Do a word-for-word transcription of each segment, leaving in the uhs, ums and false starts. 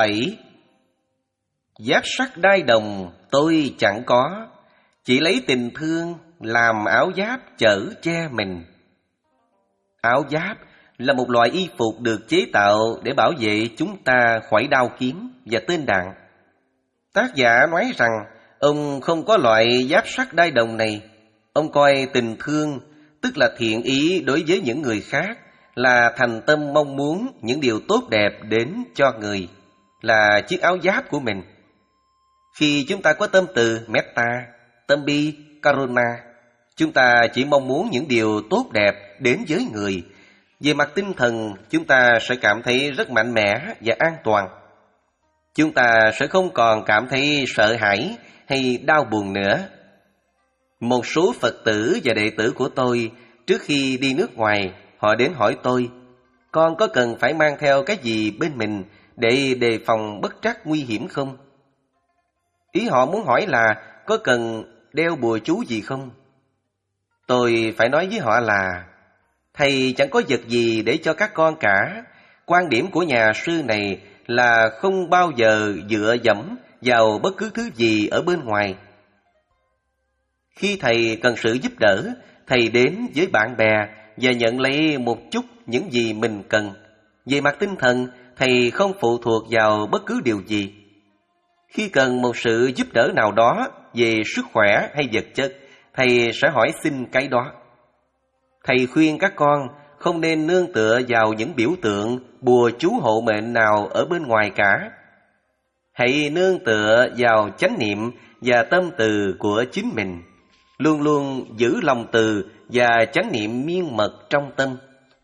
bảy. Giáp sắc đai đồng tôi chẳng có, chỉ lấy tình thương làm áo giáp chở che mình. Áo giáp là một loại y phục được chế tạo để bảo vệ chúng ta khỏi đao kiếm và tên đạn. Tác giả nói rằng ông không có loại giáp sắt đai đồng này. Ông coi tình thương, tức là thiện ý đối với những người khác, là thành tâm mong muốn những điều tốt đẹp đến cho người, là chiếc áo giáp của mình. Khi chúng ta có tâm từ metta, tâm bi, karuna, chúng ta chỉ mong muốn những điều tốt đẹp đến với người. Về mặt tinh thần, chúng ta sẽ cảm thấy rất mạnh mẽ và an toàn. Chúng ta sẽ không còn cảm thấy sợ hãi hay đau buồn nữa. Một số Phật tử và đệ tử của tôi, trước khi đi nước ngoài, họ đến hỏi tôi, con có cần phải mang theo cái gì bên mình để đề phòng bất trắc nguy hiểm không? Ý họ muốn hỏi là có cần đeo bùa chú gì không? Tôi phải nói với họ là thầy chẳng có vật gì để cho các con cả. Quan điểm của nhà sư này là không bao giờ dựa dẫm vào bất cứ thứ gì ở bên ngoài. Khi thầy cần sự giúp đỡ, thầy đến với bạn bè và nhận lấy một chút những gì mình cần. Về mặt tinh thần, thầy không phụ thuộc vào bất cứ điều gì. Khi cần một sự giúp đỡ nào đó về sức khỏe hay vật chất, thầy sẽ hỏi xin cái đó. Thầy khuyên các con không nên nương tựa vào những biểu tượng, bùa chú hộ mệnh nào ở bên ngoài cả. Hãy nương tựa vào chánh niệm và tâm từ của chính mình. Luôn luôn giữ lòng từ và chánh niệm miên mật trong tâm.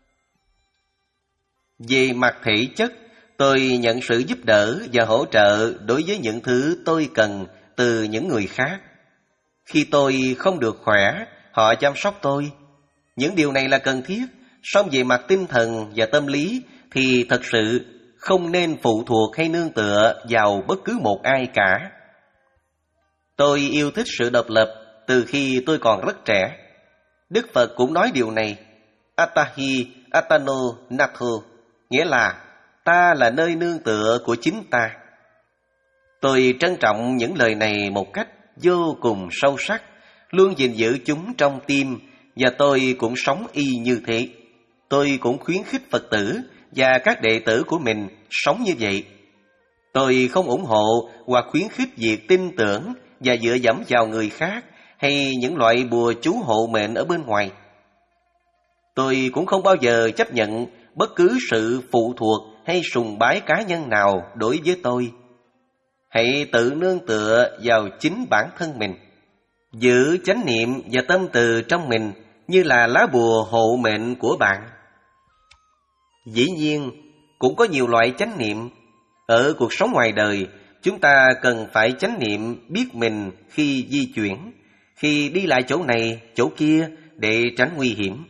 Về mặt thể chất, tôi nhận sự giúp đỡ và hỗ trợ đối với những thứ tôi cần từ những người khác. Khi tôi không được khỏe, họ chăm sóc tôi. Những điều này là cần thiết, song về mặt tinh thần và tâm lý thì thật sự không nên phụ thuộc hay nương tựa vào bất cứ một ai cả. Tôi yêu thích sự độc lập từ khi tôi còn rất trẻ. Đức Phật cũng nói điều này, Attahi Attano Natho, nghĩa là ta là nơi nương tựa của chính ta. Tôi trân trọng những lời này một cách vô cùng sâu sắc, luôn gìn giữ chúng trong tim, và tôi cũng sống y như thế. Tôi cũng khuyến khích Phật tử và các đệ tử của mình sống như vậy. Tôi không ủng hộ hoặc khuyến khích việc tin tưởng và dựa dẫm vào người khác hay những loại bùa chú hộ mệnh ở bên ngoài. Tôi cũng không bao giờ chấp nhận bất cứ sự phụ thuộc hay sùng bái cá nhân nào đối với tôi. Hãy tự nương tựa vào chính bản thân mình. Giữ chánh niệm và tâm từ trong mình như là lá bùa hộ mệnh của bạn. Dĩ nhiên, cũng có nhiều loại chánh niệm. Ở cuộc sống ngoài đời, chúng ta cần phải chánh niệm biết mình khi di chuyển, khi đi lại chỗ này, chỗ kia để tránh nguy hiểm.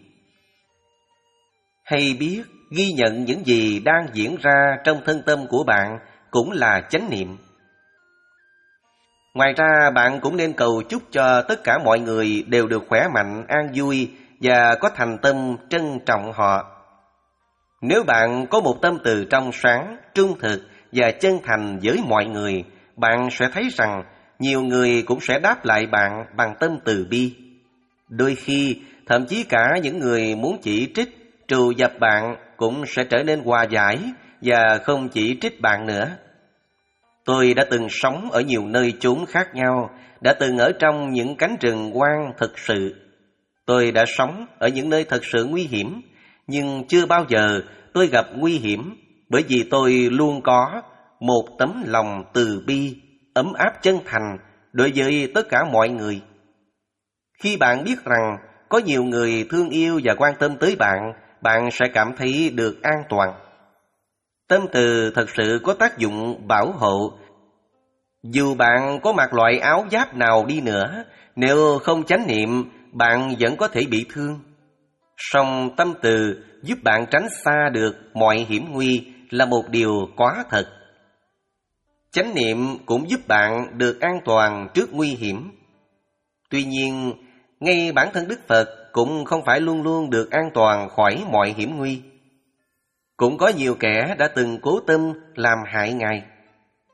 Hay biết, ghi nhận những gì đang diễn ra trong thân tâm của bạn cũng là chánh niệm. Ngoài ra, bạn cũng nên cầu chúc cho tất cả mọi người đều được khỏe mạnh, an vui và có thành tâm trân trọng họ. Nếu bạn có một tâm từ trong sáng, trung thực và chân thành với mọi người, bạn sẽ thấy rằng nhiều người cũng sẽ đáp lại bạn bằng tâm từ bi. Đôi khi, thậm chí cả những người muốn chỉ trích, trù dập bạn cũng sẽ trở nên hòa giải và không chỉ trích bạn nữa. Tôi đã từng sống ở nhiều nơi chốn khác nhau, đã từng ở trong những cánh rừng hoang thực sự. Tôi đã sống ở những nơi thật sự nguy hiểm, nhưng chưa bao giờ tôi gặp nguy hiểm, bởi vì tôi luôn có một tấm lòng từ bi, ấm áp chân thành đối với tất cả mọi người. Khi bạn biết rằng có nhiều người thương yêu và quan tâm tới bạn, bạn sẽ cảm thấy được an toàn. Tâm từ thật sự có tác dụng bảo hộ. Dù bạn có mặc loại áo giáp nào đi nữa, nếu không chánh niệm, bạn vẫn có thể bị thương. Song tâm từ giúp bạn tránh xa được mọi hiểm nguy là một điều quá thật. Chánh niệm cũng giúp bạn được an toàn trước nguy hiểm. Tuy nhiên, ngay bản thân Đức Phật cũng không phải luôn luôn được an toàn khỏi mọi hiểm nguy. Cũng có nhiều kẻ đã từng cố tâm làm hại Ngài.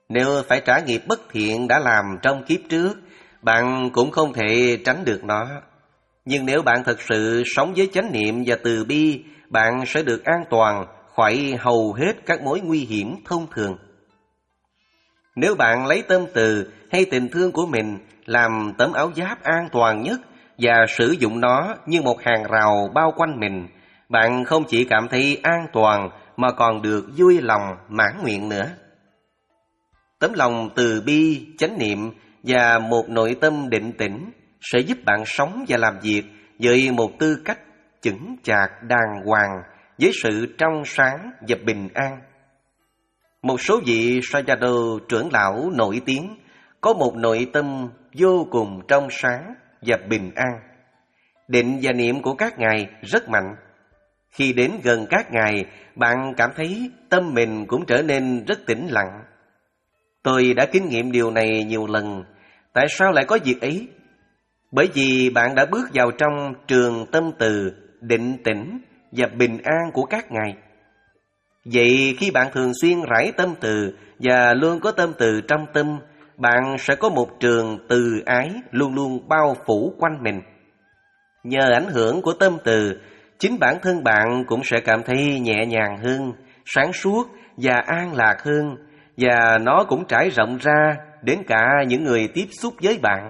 Nếu phải trả nghiệp bất thiện đã làm trong kiếp trước, bạn cũng không thể tránh được nó. Nhưng nếu bạn thật sự sống với chánh niệm và từ bi, bạn sẽ được an toàn khỏi hầu hết các mối nguy hiểm thông thường. Nếu bạn lấy tâm từ hay tình thương của mình làm tấm áo giáp an toàn nhất và sử dụng nó như một hàng rào bao quanh mình, bạn không chỉ cảm thấy an toàn mà còn được vui lòng mãn nguyện nữa. Tấm lòng từ bi, chánh niệm và một nội tâm định tĩnh sẽ giúp bạn sống và làm việc với một tư cách chững chạc đàng hoàng, với sự trong sáng và bình an. Một số vị Sayadaw trưởng lão nổi tiếng có một nội tâm vô cùng trong sáng và bình an. Định và niệm của các ngài rất mạnh. Khi đến gần các ngài, bạn cảm thấy tâm mình cũng trở nên rất tĩnh lặng. Tôi đã kinh nghiệm điều này nhiều lần. Tại sao lại có việc ấy? Bởi vì bạn đã bước vào trong trường tâm từ, định tĩnh và bình an của các ngài. Vậy khi bạn thường xuyên rải tâm từ và luôn có tâm từ trong tâm, bạn sẽ có một trường từ ái luôn luôn bao phủ quanh mình. Nhờ ảnh hưởng của tâm từ, chính bản thân bạn cũng sẽ cảm thấy nhẹ nhàng hơn, sáng suốt và an lạc hơn, và nó cũng trải rộng ra đến cả những người tiếp xúc với bạn.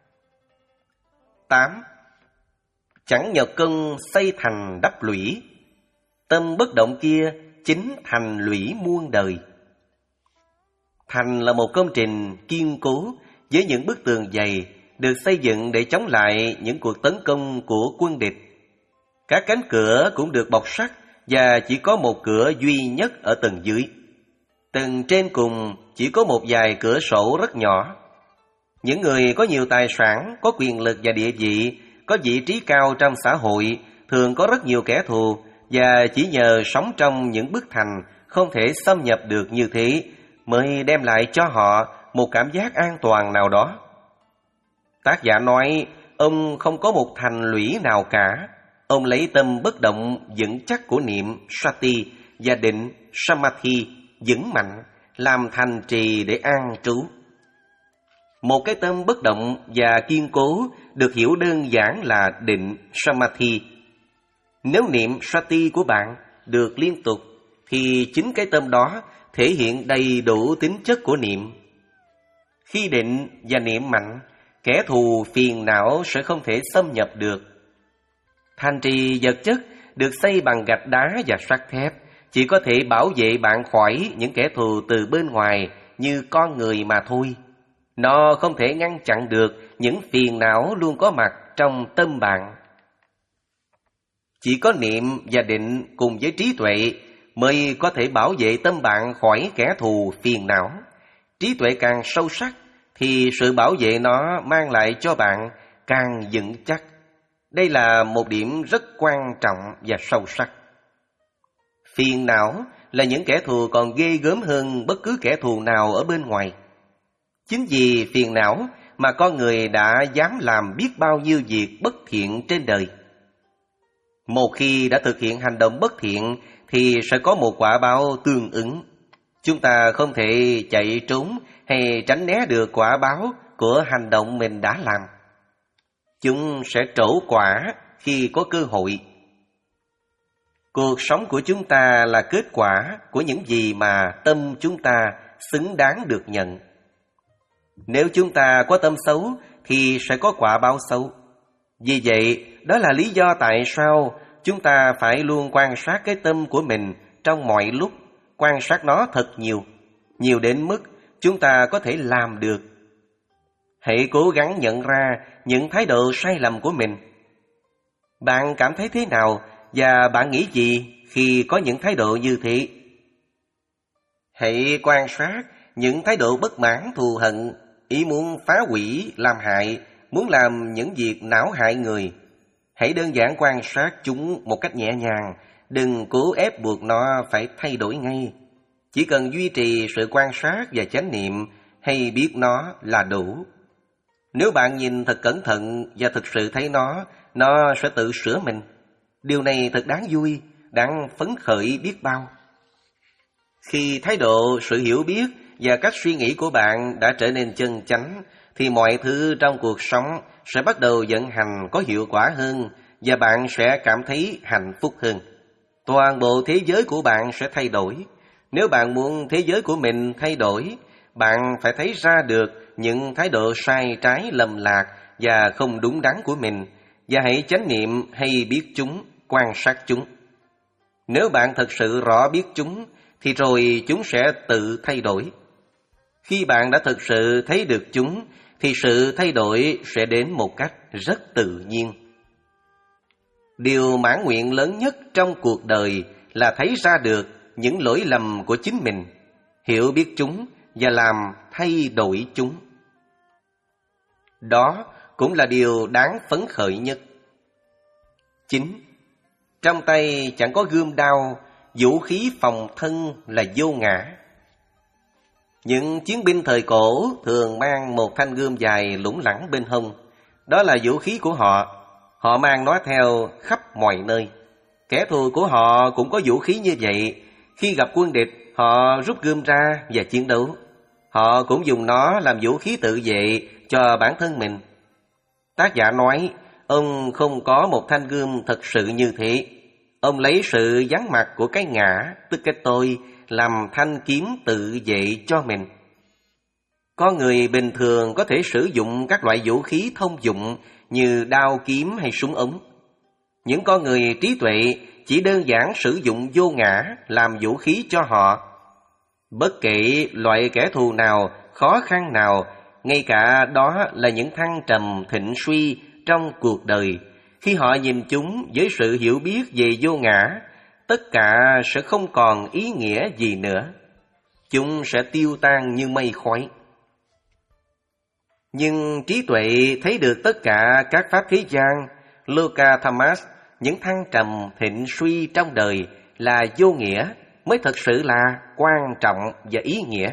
tám. Chẳng nhờ công xây thành đắp lũy, tâm bất động kia chính thành lũy muôn đời. Thành là một công trình kiên cố với những bức tường dày, được xây dựng để chống lại những cuộc tấn công của quân địch. Các cánh cửa cũng được bọc sắt và chỉ có một cửa duy nhất ở tầng dưới. Tầng trên cùng chỉ có một vài cửa sổ rất nhỏ. Những người có nhiều tài sản, có quyền lực và địa vị, có vị trí cao trong xã hội, thường có rất nhiều kẻ thù, và chỉ nhờ sống trong những bức thành không thể xâm nhập được như thế mới đem lại cho họ một cảm giác an toàn nào đó. Tác giả nói ông không có một thành lũy nào cả. Ông lấy tâm bất động vững chắc của niệm Sati và định Samadhi vững mạnh làm thành trì để an trú. Một cái tâm bất động và kiên cố được hiểu đơn giản là định Samadhi. Nếu niệm Sati của bạn được liên tục thì chính cái tâm đó thể hiện đầy đủ tính chất của niệm. Khi định và niệm mạnh, kẻ thù phiền não sẽ không thể xâm nhập được. Thành trì vật chất được xây bằng gạch đá và sắt thép, chỉ có thể bảo vệ bạn khỏi những kẻ thù từ bên ngoài như con người mà thôi. Nó không thể ngăn chặn được những phiền não luôn có mặt trong tâm bạn. Chỉ có niệm và định cùng với trí tuệ mới có thể bảo vệ tâm bạn khỏi kẻ thù phiền não. Trí tuệ càng sâu sắc thì sự bảo vệ nó mang lại cho bạn càng vững chắc. Đây là một điểm rất quan trọng và sâu sắc. Phiền não là những kẻ thù còn ghê gớm hơn bất cứ kẻ thù nào ở bên ngoài. Chính vì phiền não mà con người đã dám làm biết bao nhiêu việc bất thiện trên đời. Một khi đã thực hiện hành động bất thiện thì sẽ có một quả báo tương ứng. Chúng ta không thể chạy trốn hay tránh né được quả báo của hành động mình đã làm. Chúng sẽ trổ quả khi có cơ hội. Cuộc sống của chúng ta là kết quả của những gì mà tâm chúng ta xứng đáng được nhận. Nếu chúng ta có tâm xấu thì sẽ có quả báo xấu. Vì vậy, đó là lý do tại sao chúng ta phải luôn quan sát cái tâm của mình trong mọi lúc, quan sát nó thật nhiều, nhiều đến mức chúng ta có thể làm được. Hãy cố gắng nhận ra những thái độ sai lầm của mình. Bạn cảm thấy thế nào và bạn nghĩ gì khi có những thái độ như thế? Hãy quan sát những thái độ bất mãn, thù hận, ý muốn phá hủy, làm hại, muốn làm những việc não hại người. Hãy đơn giản quan sát chúng một cách nhẹ nhàng, đừng cố ép buộc nó phải thay đổi ngay. Chỉ cần duy trì sự quan sát và chánh niệm hay biết nó là đủ. Nếu bạn nhìn thật cẩn thận và thực sự thấy nó, nó sẽ tự sửa mình. Điều này thật đáng vui, đáng phấn khởi biết bao. Khi thái độ, sự hiểu biết và cách suy nghĩ của bạn đã trở nên chân chánh, thì mọi thứ trong cuộc sống sẽ bắt đầu vận hành có hiệu quả hơn và bạn sẽ cảm thấy hạnh phúc hơn. Toàn bộ thế giới của bạn sẽ thay đổi. Nếu bạn muốn thế giới của mình thay đổi, bạn phải thấy ra được những thái độ sai trái lầm lạc và không đúng đắn của mình, và hãy chánh niệm hay biết chúng, quan sát chúng. Nếu bạn thật sự rõ biết chúng, thì rồi chúng sẽ tự thay đổi. Khi bạn đã thực sự thấy được chúng, thì sự thay đổi sẽ đến một cách rất tự nhiên. Điều mãn nguyện lớn nhất trong cuộc đời là thấy ra được những lỗi lầm của chính mình, hiểu biết chúng và làm thay đổi chúng. Đó cũng là điều đáng phấn khởi nhất. Chín. Trong tay chẳng có gươm đao, vũ khí phòng thân là vô ngã. Những chiến binh thời cổ thường mang một thanh gươm dài lủng lẳng bên hông. Đó là vũ khí của họ. Họ mang nó theo khắp mọi nơi. Kẻ thù của họ cũng có vũ khí như vậy. Khi gặp quân địch, họ rút gươm ra và chiến đấu. Họ cũng dùng nó làm vũ khí tự vệ cho bản thân mình. Tác giả nói, ông không có một thanh gươm thật sự như thế. Ông lấy sự vắng mặt của cái ngã, tức cái tôi, làm thanh kiếm tự vệ cho mình. Con người bình thường có thể sử dụng các loại vũ khí thông dụng như đao kiếm hay súng ống. Những con người trí tuệ chỉ đơn giản sử dụng vô ngã làm vũ khí cho họ. Bất kể loại kẻ thù nào, khó khăn nào, ngay cả đó là những thăng trầm thịnh suy trong cuộc đời, khi họ nhìn chúng với sự hiểu biết về vô ngã, tất cả sẽ không còn ý nghĩa gì nữa. Chúng sẽ tiêu tan như mây khói. Nhưng trí tuệ thấy được tất cả các pháp thế gian, Loka Thamas, những thăng trầm thịnh suy trong đời là vô nghĩa, mới thật sự là quan trọng và ý nghĩa.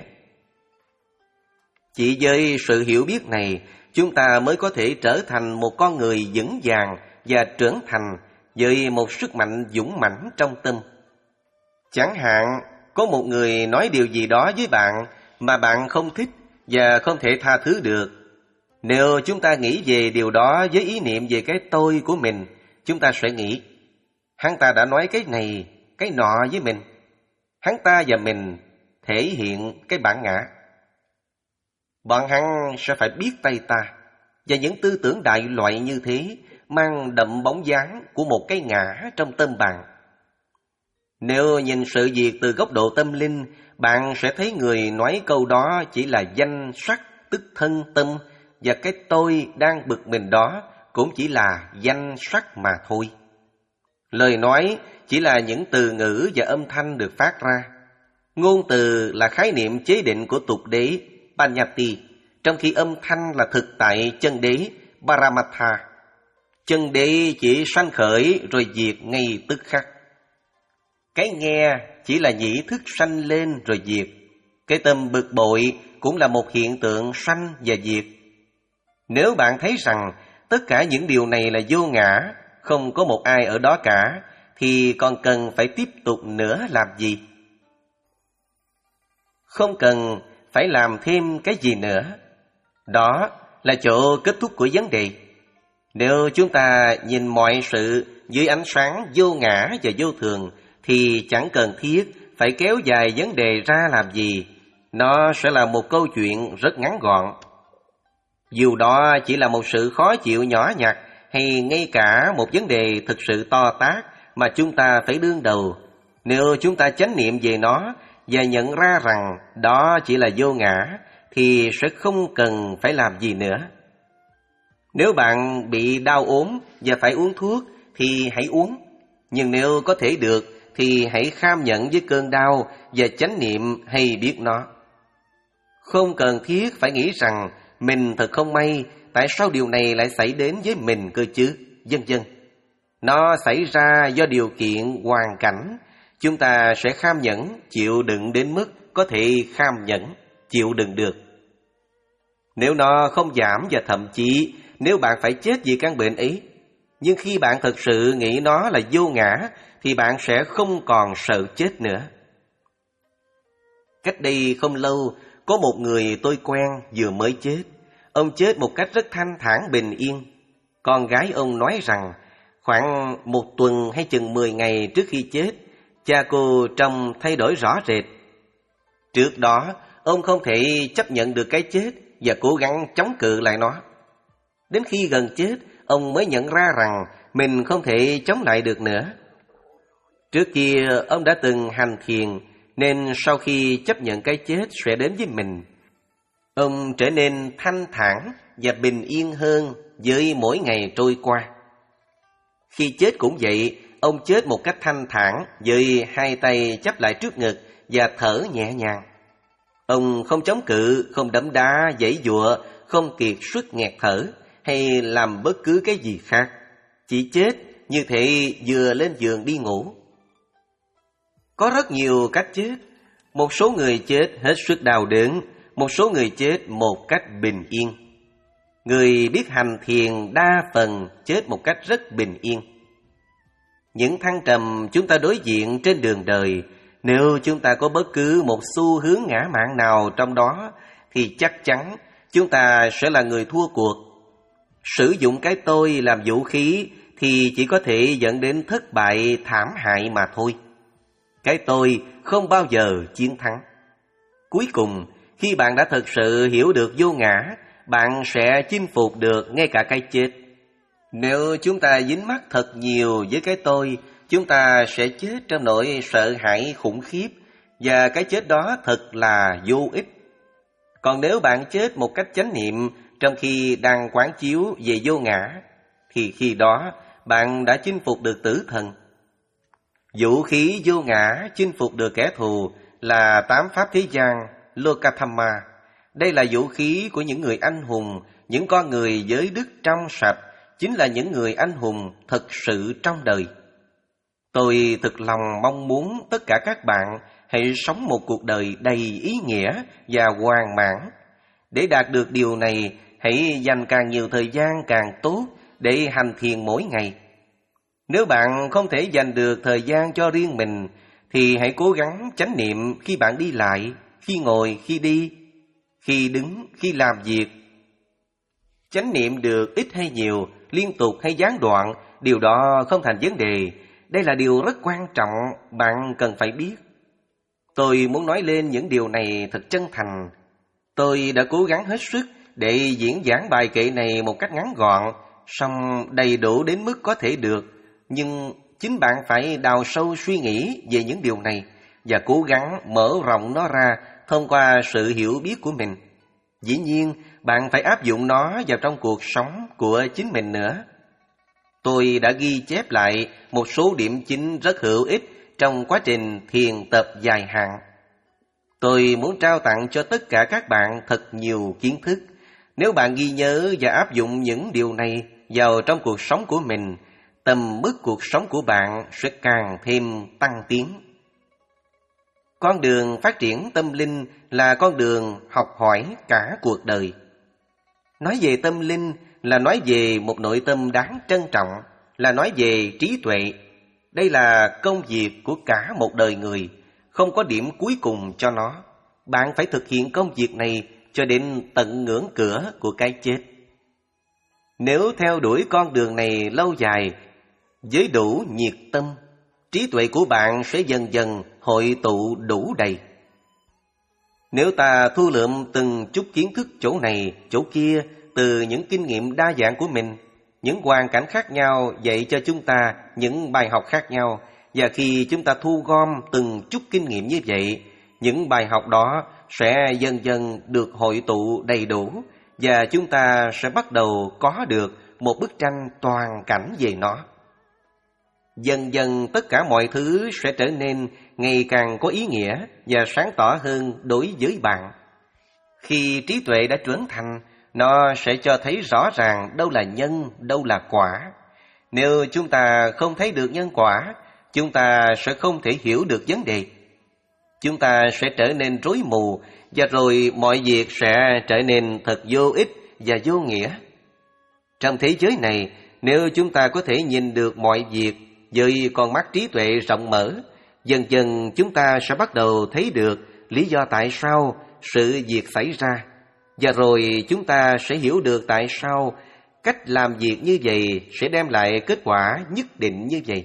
Chỉ với sự hiểu biết này, chúng ta mới có thể trở thành một con người vững vàng và trưởng thành với một sức mạnh dũng mãnh trong tâm. Chẳng hạn, có một người nói điều gì đó với bạn mà bạn không thích và không thể tha thứ được. Nếu chúng ta nghĩ về điều đó với ý niệm về cái tôi của mình, chúng ta sẽ nghĩ, hắn ta đã nói cái này, cái nọ với mình. Hắn ta và mình thể hiện cái bản ngã. Bọn hắn sẽ phải biết tay ta, và những tư tưởng đại loại như thế mang đậm bóng dáng của một cái ngã trong tâm bạn. Nếu nhìn sự việc từ góc độ tâm linh, bạn sẽ thấy người nói câu đó chỉ là danh sắc, tức thân tâm, và cái tôi đang bực mình đó cũng chỉ là danh sắc mà thôi. Lời nói chỉ là những từ ngữ và âm thanh được phát ra. Ngôn từ là khái niệm chế định của tục đế, Panyati, trong khi âm thanh là thực tại chân đế, Paramatha. Chân đế chỉ sanh khởi rồi diệt ngay tức khắc. Cái nghe chỉ là nhĩ thức sanh lên rồi diệt. Cái tâm bực bội cũng là một hiện tượng sanh và diệt. Nếu bạn thấy rằng tất cả những điều này là vô ngã, không có một ai ở đó cả, thì còn cần phải tiếp tục nữa làm gì? Không cần phải làm thêm cái gì nữa. Đó là chỗ kết thúc của vấn đề. Nếu chúng ta nhìn mọi sự dưới ánh sáng vô ngã và vô thường, thì chẳng cần thiết phải kéo dài vấn đề ra làm gì. Nó sẽ là một câu chuyện rất ngắn gọn. Dù đó chỉ là một sự khó chịu nhỏ nhặt, hay ngay cả một vấn đề thực sự to tát mà chúng ta phải đương đầu, nếu chúng ta chánh niệm về nó và nhận ra rằng đó chỉ là vô ngã, thì sẽ không cần phải làm gì nữa. Nếu bạn bị đau ốm và phải uống thuốc thì hãy uống. Nhưng nếu có thể được thì hãy kham nhận với cơn đau và chánh niệm hay biết nó. Không cần thiết phải nghĩ rằng mình thật không may, tại sao điều này lại xảy đến với mình cơ chứ, vân vân. Nó xảy ra do điều kiện, hoàn cảnh. Chúng ta sẽ kham nhẫn, chịu đựng đến mức có thể kham nhẫn, chịu đựng được. Nếu nó không giảm và thậm chí nếu bạn phải chết vì căn bệnh ấy, nhưng khi bạn thực sự nghĩ nó là vô ngã, thì bạn sẽ không còn sợ chết nữa. Cách đây không lâu, Có một người tôi quen vừa mới chết. Ông chết một cách rất thanh thản bình yên. Con gái ông nói rằng khoảng một tuần hay chừng mười ngày trước khi chết, cha cô trông thay đổi rõ rệt. Trước đó, ông không thể chấp nhận được cái chết và cố gắng chống cự lại nó. Đến khi gần chết, ông mới nhận ra rằng mình không thể chống lại được nữa. Trước kia, ông đã từng hành thiền, nên sau khi chấp nhận cái chết sẽ đến với mình, ông trở nên thanh thản và bình yên hơn với mỗi ngày trôi qua. Khi chết cũng vậy, ông chết một cách thanh thản với hai tay chắp lại trước ngực và thở nhẹ nhàng. Ông không chống cự, không đấm đá, giãy giụa, không kiệt sức nghẹt thở hay làm bất cứ cái gì khác. Chỉ chết như thể vừa lên giường đi ngủ. Có rất nhiều cách chết. Một số người chết hết sức đau đớn, một số người chết một cách bình yên. Người biết hành thiền đa phần chết một cách rất bình yên. Những thăng trầm chúng ta đối diện trên đường đời, nếu chúng ta có bất cứ một xu hướng ngã mạn nào trong đó, thì chắc chắn chúng ta sẽ là người thua cuộc. Sử dụng cái tôi làm vũ khí thì chỉ có thể dẫn đến thất bại thảm hại mà thôi. Cái tôi không bao giờ chiến thắng. Cuối cùng, khi bạn đã thực sự hiểu được vô ngã, bạn sẽ chinh phục được ngay cả cái chết. Nếu chúng ta dính mắc thật nhiều với cái tôi, chúng ta sẽ chết trong nỗi sợ hãi khủng khiếp, và cái chết đó thật là vô ích. Còn nếu bạn chết một cách chánh niệm trong khi đang quán chiếu về vô ngã, thì khi đó bạn đã chinh phục được tử thần. Vũ khí vô ngã chinh phục được kẻ thù là tám pháp thế gian, Lokathamma. Đây là vũ khí của những người anh hùng, những con người giới đức trong sạch, chính là những người anh hùng thật sự trong đời. Tôi thực lòng mong muốn tất cả các bạn hãy sống một cuộc đời đầy ý nghĩa và hoàn mãn. Để đạt được điều này, hãy dành càng nhiều thời gian càng tốt để hành thiền mỗi ngày. Nếu bạn không thể dành được thời gian cho riêng mình, thì hãy cố gắng chánh niệm khi bạn đi lại, khi ngồi, khi đi, khi đứng, khi làm việc. Chánh niệm được ít hay nhiều, liên tục hay gián đoạn, điều đó không thành vấn đề. Đây là điều rất quan trọng, bạn cần phải biết. Tôi muốn nói lên những điều này thật chân thành. Tôi đã cố gắng hết sức để diễn giảng bài kệ này một cách ngắn gọn, song đầy đủ đến mức có thể được. Nhưng chính bạn phải đào sâu suy nghĩ về những điều này và cố gắng mở rộng nó ra thông qua sự hiểu biết của mình. Dĩ nhiên, bạn phải áp dụng nó vào trong cuộc sống của chính mình nữa. Tôi đã ghi chép lại một số điểm chính rất hữu ích trong quá trình thiền tập dài hạn. Tôi muốn trao tặng cho tất cả các bạn thật nhiều kiến thức. Nếu bạn ghi nhớ và áp dụng những điều này vào trong cuộc sống của mình, tầm mức cuộc sống của bạn sẽ càng thêm tăng tiến. Con đường phát triển tâm linh là con đường học hỏi cả cuộc đời. Nói về tâm linh là nói về một nội tâm đáng trân trọng, là nói về trí tuệ. Đây là công việc của cả một đời người, không có điểm cuối cùng cho nó. Bạn phải thực hiện công việc này cho đến tận ngưỡng cửa của cái chết. Nếu theo đuổi con đường này lâu dài, với đủ nhiệt tâm, trí tuệ của bạn sẽ dần dần hội tụ đủ đầy. Nếu ta thu lượm từng chút kiến thức chỗ này, chỗ kia, từ những kinh nghiệm đa dạng của mình, những hoàn cảnh khác nhau dạy cho chúng ta những bài học khác nhau, và khi chúng ta thu gom từng chút kinh nghiệm như vậy, những bài học đó sẽ dần dần được hội tụ đầy đủ, và chúng ta sẽ bắt đầu có được một bức tranh toàn cảnh về nó. Dần dần tất cả mọi thứ sẽ trở nên ngày càng có ý nghĩa và sáng tỏ hơn đối với bạn. Khi trí tuệ đã trưởng thành, nó sẽ cho thấy rõ ràng đâu là nhân, đâu là quả. Nếu chúng ta không thấy được nhân quả, chúng ta sẽ không thể hiểu được vấn đề. Chúng ta sẽ trở nên rối mù, và rồi mọi việc sẽ trở nên thật vô ích và vô nghĩa. Trong thế giới này, nếu chúng ta có thể nhìn được mọi việc với con mắt trí tuệ rộng mở, dần dần chúng ta sẽ bắt đầu thấy được lý do tại sao sự việc xảy ra, và rồi chúng ta sẽ hiểu được tại sao cách làm việc như vậy sẽ đem lại kết quả nhất định như vậy.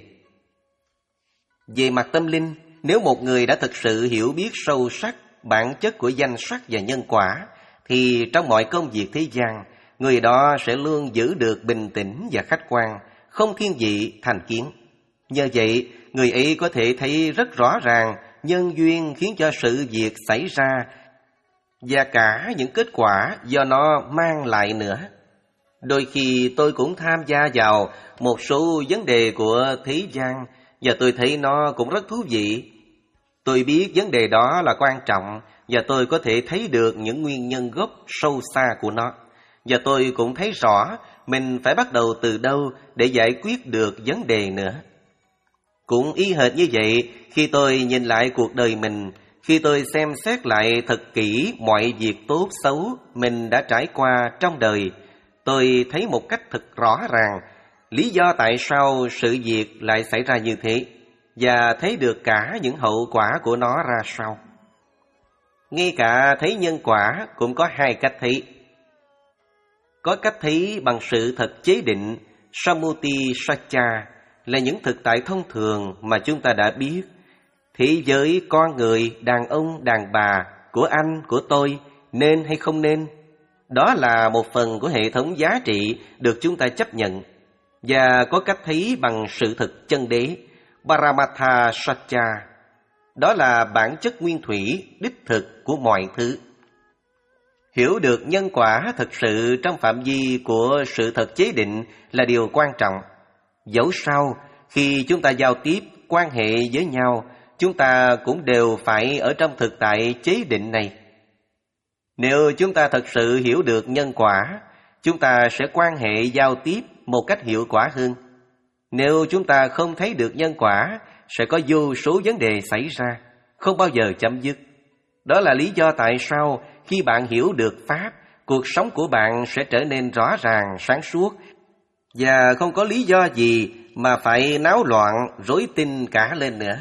Về mặt tâm linh, nếu một người đã thực sự hiểu biết sâu sắc bản chất của danh sắc và nhân quả, thì trong mọi công việc thế gian, người đó sẽ luôn giữ được bình tĩnh và khách quan, không thiên vị thành kiến. Nhờ vậy, người ấy có thể thấy rất rõ ràng nhân duyên khiến cho sự việc xảy ra và cả những kết quả do nó mang lại nữa. Đôi khi tôi cũng tham gia vào một số vấn đề của thế gian và tôi thấy nó cũng rất thú vị. Tôi biết vấn đề đó là quan trọng và tôi có thể thấy được những nguyên nhân gốc sâu xa của nó. Và tôi cũng thấy rõ mình phải bắt đầu từ đâu để giải quyết được vấn đề nữa. Cũng y hệt như vậy, khi tôi nhìn lại cuộc đời mình, khi tôi xem xét lại thật kỹ mọi việc tốt xấu mình đã trải qua trong đời, tôi thấy một cách thật rõ ràng lý do tại sao sự việc lại xảy ra như thế, và thấy được cả những hậu quả của nó ra sao. Ngay cả thấy nhân quả cũng có hai cách thấy. Có cách thấy bằng sự thật chế định, Samuti Satcha, là những thực tại thông thường mà chúng ta đã biết. Thế giới con người, đàn ông, đàn bà, của anh, của tôi, nên hay không nên, đó là một phần của hệ thống giá trị được chúng ta chấp nhận. Và có cách thấy bằng sự thực chân đế, Paramatha Satcha, đó là bản chất nguyên thủy, đích thực của mọi thứ. Hiểu được nhân quả thực sự trong phạm vi của sự thật chế định là điều quan trọng. Dẫu sao, khi chúng ta giao tiếp, quan hệ với nhau, chúng ta cũng đều phải ở trong thực tại chế định này. Nếu chúng ta thật sự hiểu được nhân quả, chúng ta sẽ quan hệ giao tiếp một cách hiệu quả hơn. Nếu chúng ta không thấy được nhân quả, sẽ có vô số vấn đề xảy ra, không bao giờ chấm dứt. Đó là lý do tại sao khi bạn hiểu được Pháp, cuộc sống của bạn sẽ trở nên rõ ràng, sáng suốt, và không có lý do gì mà phải náo loạn, rối tinh cả lên nữa.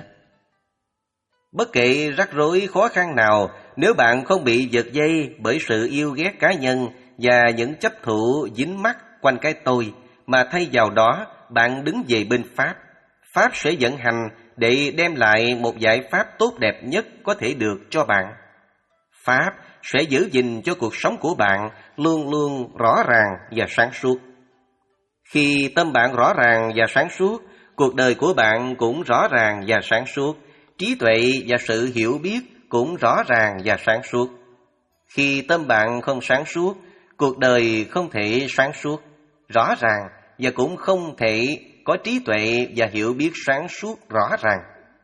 Bất kể rắc rối khó khăn nào, nếu bạn không bị giật dây bởi sự yêu ghét cá nhân và những chấp thủ dính mắc quanh cái tôi, mà thay vào đó bạn đứng về bên Pháp, Pháp sẽ vận hành để đem lại một giải pháp tốt đẹp nhất có thể được cho bạn. Pháp sẽ giữ gìn cho cuộc sống của bạn luôn luôn rõ ràng và sáng suốt. Khi tâm bạn rõ ràng và sáng suốt, cuộc đời của bạn cũng rõ ràng và sáng suốt, trí tuệ và sự hiểu biết cũng rõ ràng và sáng suốt. Khi tâm bạn không sáng suốt, cuộc đời không thể sáng suốt, rõ ràng và cũng không thể có trí tuệ và hiểu biết sáng suốt rõ ràng.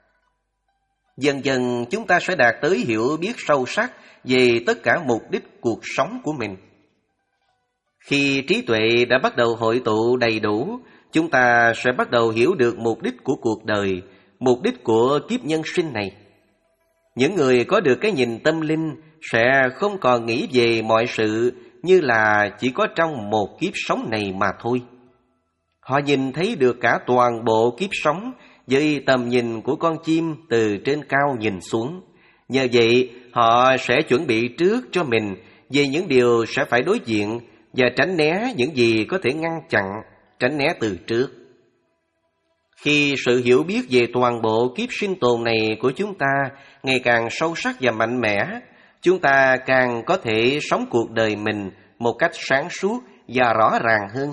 Dần dần chúng ta sẽ đạt tới hiểu biết sâu sắc về tất cả mục đích cuộc sống của mình. Khi trí tuệ đã bắt đầu hội tụ đầy đủ, chúng ta sẽ bắt đầu hiểu được mục đích của cuộc đời, mục đích của kiếp nhân sinh này. Những người có được cái nhìn tâm linh sẽ không còn nghĩ về mọi sự như là chỉ có trong một kiếp sống này mà thôi. Họ nhìn thấy được cả toàn bộ kiếp sống với tầm nhìn của con chim từ trên cao nhìn xuống. Nhờ vậy, họ sẽ chuẩn bị trước cho mình về những điều sẽ phải đối diện và tránh né những gì có thể ngăn chặn, tránh né từ trước. Khi sự hiểu biết về toàn bộ kiếp sinh tồn này của chúng ta ngày càng sâu sắc và mạnh mẽ, chúng ta càng có thể sống cuộc đời mình một cách sáng suốt và rõ ràng hơn.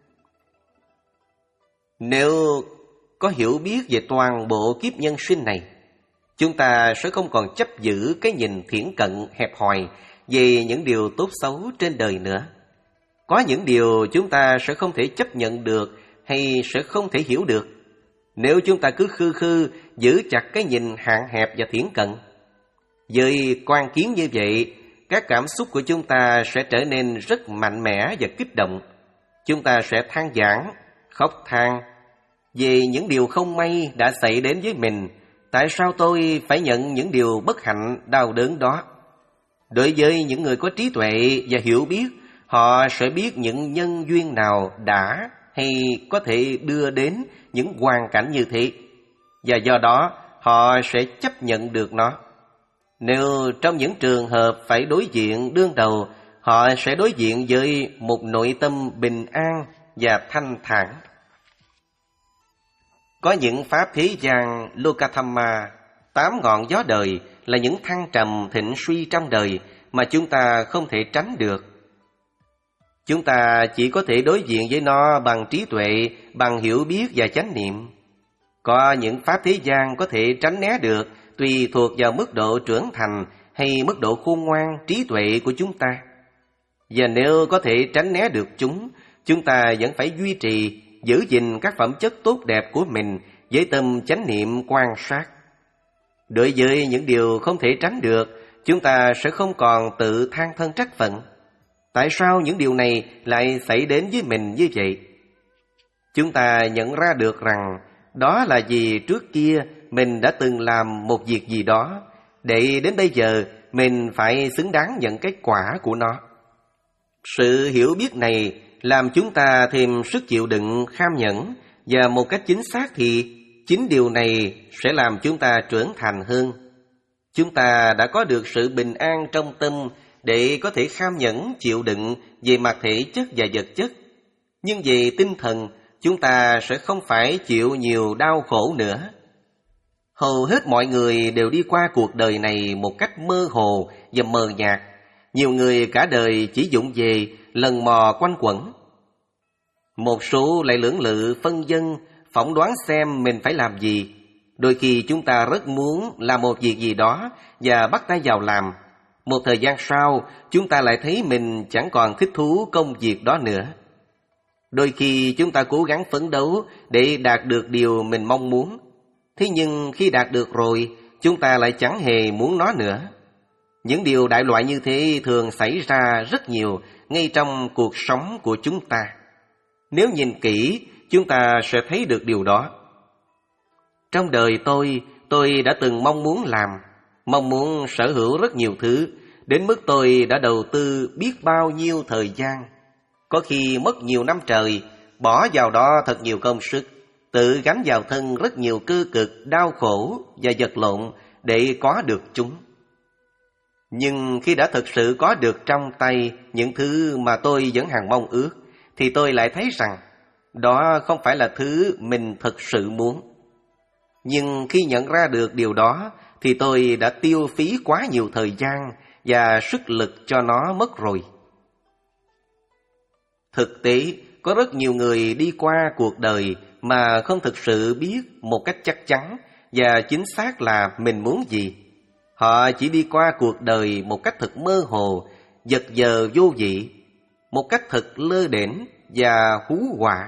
Nếu có hiểu biết về toàn bộ kiếp nhân sinh này, chúng ta sẽ không còn chấp giữ cái nhìn thiển cận hẹp hòi về những điều tốt xấu trên đời nữa. Có những điều chúng ta sẽ không thể chấp nhận được hay sẽ không thể hiểu được nếu chúng ta cứ khư khư giữ chặt cái nhìn hạn hẹp và thiển cận. Với quan kiến như vậy, các cảm xúc của chúng ta sẽ trở nên rất mạnh mẽ và kích động. Chúng ta sẽ than vãn, khóc than về những điều không may đã xảy đến với mình. Tại sao tôi phải nhận những điều bất hạnh đau đớn đó? Đối với những người có trí tuệ và hiểu biết, họ sẽ biết những nhân duyên nào đã hay có thể đưa đến những hoàn cảnh như thế, và do đó họ sẽ chấp nhận được nó. Nếu trong những trường hợp phải đối diện đương đầu, họ sẽ đối diện với một nội tâm bình an và thanh thản. Có những pháp thế gian Lokathamma, tám ngọn gió đời, là những thăng trầm thịnh suy trong đời mà chúng ta không thể tránh được. Chúng ta chỉ có thể đối diện với nó bằng trí tuệ, bằng hiểu biết và chánh niệm. Có những pháp thế gian có thể tránh né được, tùy thuộc vào mức độ trưởng thành hay mức độ khôn ngoan, trí tuệ của chúng ta. Và nếu có thể tránh né được chúng, chúng ta vẫn phải duy trì, giữ gìn các phẩm chất tốt đẹp của mình với tâm chánh niệm quan sát. Đối với những điều không thể tránh được, chúng ta sẽ không còn tự than thân trách phận. Tại sao những điều này lại xảy đến với mình như vậy? Chúng ta nhận ra được rằng đó là vì trước kia mình đã từng làm một việc gì đó, để đến bây giờ mình phải xứng đáng nhận cái quả của nó. Sự hiểu biết này làm chúng ta thêm sức chịu đựng, kham nhẫn, và một cách chính xác thì chính điều này sẽ làm chúng ta trưởng thành hơn. Chúng ta đã có được sự bình an trong tâm để có thể kham nhẫn, chịu đựng về mặt thể chất và vật chất. Nhưng về tinh thần, chúng ta sẽ không phải chịu nhiều đau khổ nữa. Hầu hết mọi người đều đi qua cuộc đời này một cách mơ hồ và mờ nhạt. Nhiều người cả đời chỉ vụng về, lần mò quanh quẩn. Một số lại lưỡng lự phân vân, phỏng đoán xem mình phải làm gì. Đôi khi chúng ta rất muốn làm một việc gì đó và bắt tay vào làm. Một thời gian sau, chúng ta lại thấy mình chẳng còn thích thú công việc đó nữa. Đôi khi chúng ta cố gắng phấn đấu để đạt được điều mình mong muốn. Thế nhưng khi đạt được rồi, chúng ta lại chẳng hề muốn nó nữa. Những điều đại loại như thế thường xảy ra rất nhiều ngay trong cuộc sống của chúng ta. Nếu nhìn kỹ, chúng ta sẽ thấy được điều đó. Trong đời tôi, tôi đã từng mong muốn làm, mong muốn sở hữu rất nhiều thứ, đến mức tôi đã đầu tư biết bao nhiêu thời gian. Có khi mất nhiều năm trời, bỏ vào đó thật nhiều công sức, tự gánh vào thân rất nhiều cơ cực, đau khổ và vật lộn để có được chúng. Nhưng khi đã thực sự có được trong tay những thứ mà tôi vẫn hằng mong ước, thì tôi lại thấy rằng đó không phải là thứ mình thực sự muốn. Nhưng khi nhận ra được điều đó, thì tôi đã tiêu phí quá nhiều thời gian và sức lực cho nó mất rồi. Thực tế, có rất nhiều người đi qua cuộc đời mà không thực sự biết một cách chắc chắn và chính xác là mình muốn gì. Họ chỉ đi qua cuộc đời một cách thật mơ hồ, vật vờ vô vị, một cách thật lơ đễnh và hú họa.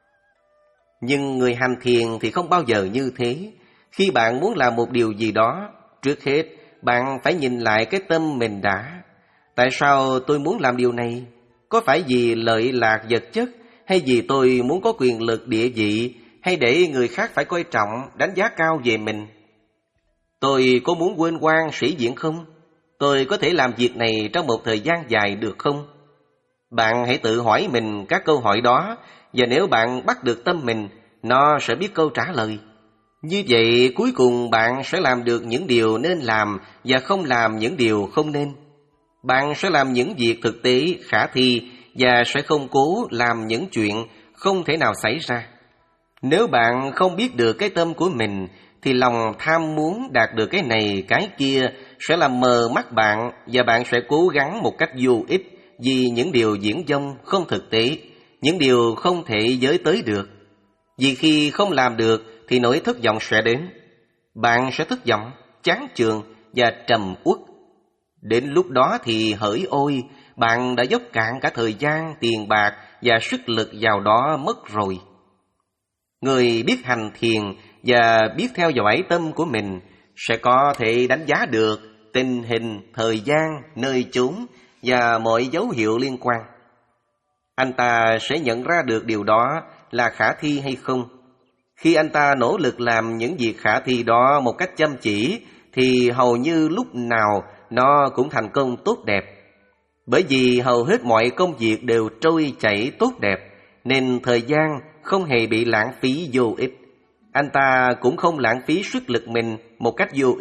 Nhưng người hành thiền thì không bao giờ như thế. Khi bạn muốn làm một điều gì đó, trước hết bạn phải nhìn lại cái tâm mình đã. Tại sao tôi muốn làm điều này? Có phải vì lợi lạc vật chất, hay vì tôi muốn có quyền lực địa vị, hay để người khác phải coi trọng, đánh giá cao về mình? Tôi có muốn vinh quang sĩ diện không? Tôi có thể làm việc này trong một thời gian dài được không? Bạn hãy tự hỏi mình các câu hỏi đó, và nếu bạn bắt được tâm mình, nó sẽ biết câu trả lời. Như vậy cuối cùng bạn sẽ làm được những điều nên làm và không làm những điều không nên. Bạn sẽ làm những việc thực tế, khả thi và sẽ không cố làm những chuyện không thể nào xảy ra. Nếu bạn không biết được cái tâm của mình, thì lòng tham muốn đạt được cái này, cái kia sẽ làm mờ mắt bạn, và bạn sẽ cố gắng một cách vô ích vì những điều viển vông không thực tế, những điều không thể giới tới được. Vì khi không làm được thì nỗi thất vọng sẽ đến. Bạn sẽ thất vọng, chán chường và trầm uất. Đến lúc đó thì hỡi ôi, bạn đã dốc cạn cả thời gian, tiền bạc và sức lực vào đó mất rồi. Người biết hành thiền và biết theo dõi tâm của mình sẽ có thể đánh giá được tình hình, thời gian, nơi chốn và mọi dấu hiệu liên quan. Anh ta sẽ nhận ra được điều đó là khả thi hay không. Khi anh ta nỗ lực làm những việc khả thi đó một cách chăm chỉ, thì hầu như lúc nào nó cũng thành công tốt đẹp. Bởi vì hầu hết mọi công việc đều trôi chảy tốt đẹp, nên thời gian không hề bị lãng phí vô ích. Anh ta cũng không lãng phí sức lực mình một cách vô ích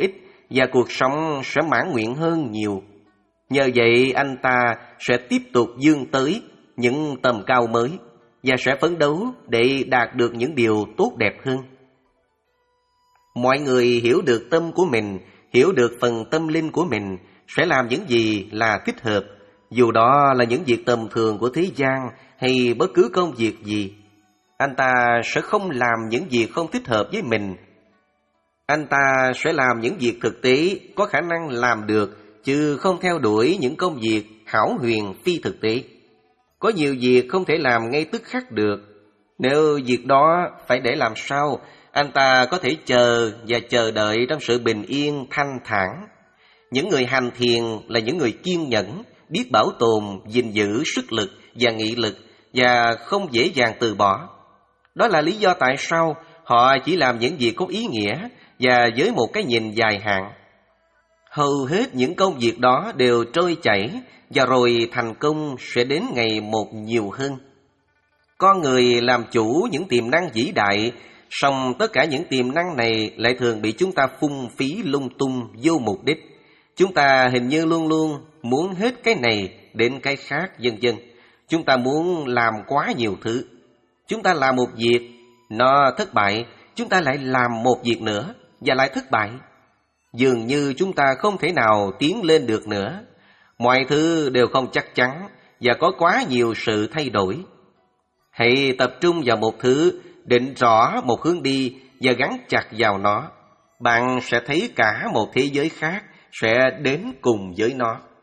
và cuộc sống sẽ mãn nguyện hơn nhiều. Nhờ vậy anh ta sẽ tiếp tục vươn tới những tầm cao mới và sẽ phấn đấu để đạt được những điều tốt đẹp hơn. Mọi người hiểu được tâm của mình, hiểu được phần tâm linh của mình, sẽ làm những gì là thích hợp, dù đó là những việc tầm thường của thế gian hay bất cứ công việc gì. Anh ta sẽ không làm những việc không thích hợp với mình. Anh ta sẽ làm những việc thực tế có khả năng làm được, chứ không theo đuổi những công việc hão huyền phi thực tế. Có nhiều việc không thể làm ngay tức khắc được. Nếu việc đó phải để làm sau, anh ta có thể chờ và chờ đợi trong sự bình yên thanh thản. Những người hành thiền là những người kiên nhẫn, biết bảo tồn, gìn giữ sức lực và nghị lực và không dễ dàng từ bỏ. Đó là lý do tại sao họ chỉ làm những việc có ý nghĩa và với một cái nhìn dài hạn. Hầu hết những công việc đó đều trôi chảy và rồi thành công sẽ đến ngày một nhiều hơn. Con người làm chủ những tiềm năng vĩ đại, song tất cả những tiềm năng này lại thường bị chúng ta phung phí lung tung vô mục đích. Chúng ta hình như luôn luôn muốn hết cái này đến cái khác, vân vân. Chúng ta muốn làm quá nhiều thứ. Chúng ta làm một việc, nó thất bại, chúng ta lại làm một việc nữa và lại thất bại. Dường như chúng ta không thể nào tiến lên được nữa. Mọi thứ đều không chắc chắn và có quá nhiều sự thay đổi. Hãy tập trung vào một thứ, định rõ một hướng đi và gắn chặt vào nó. Bạn sẽ thấy cả một thế giới khác sẽ đến cùng với nó.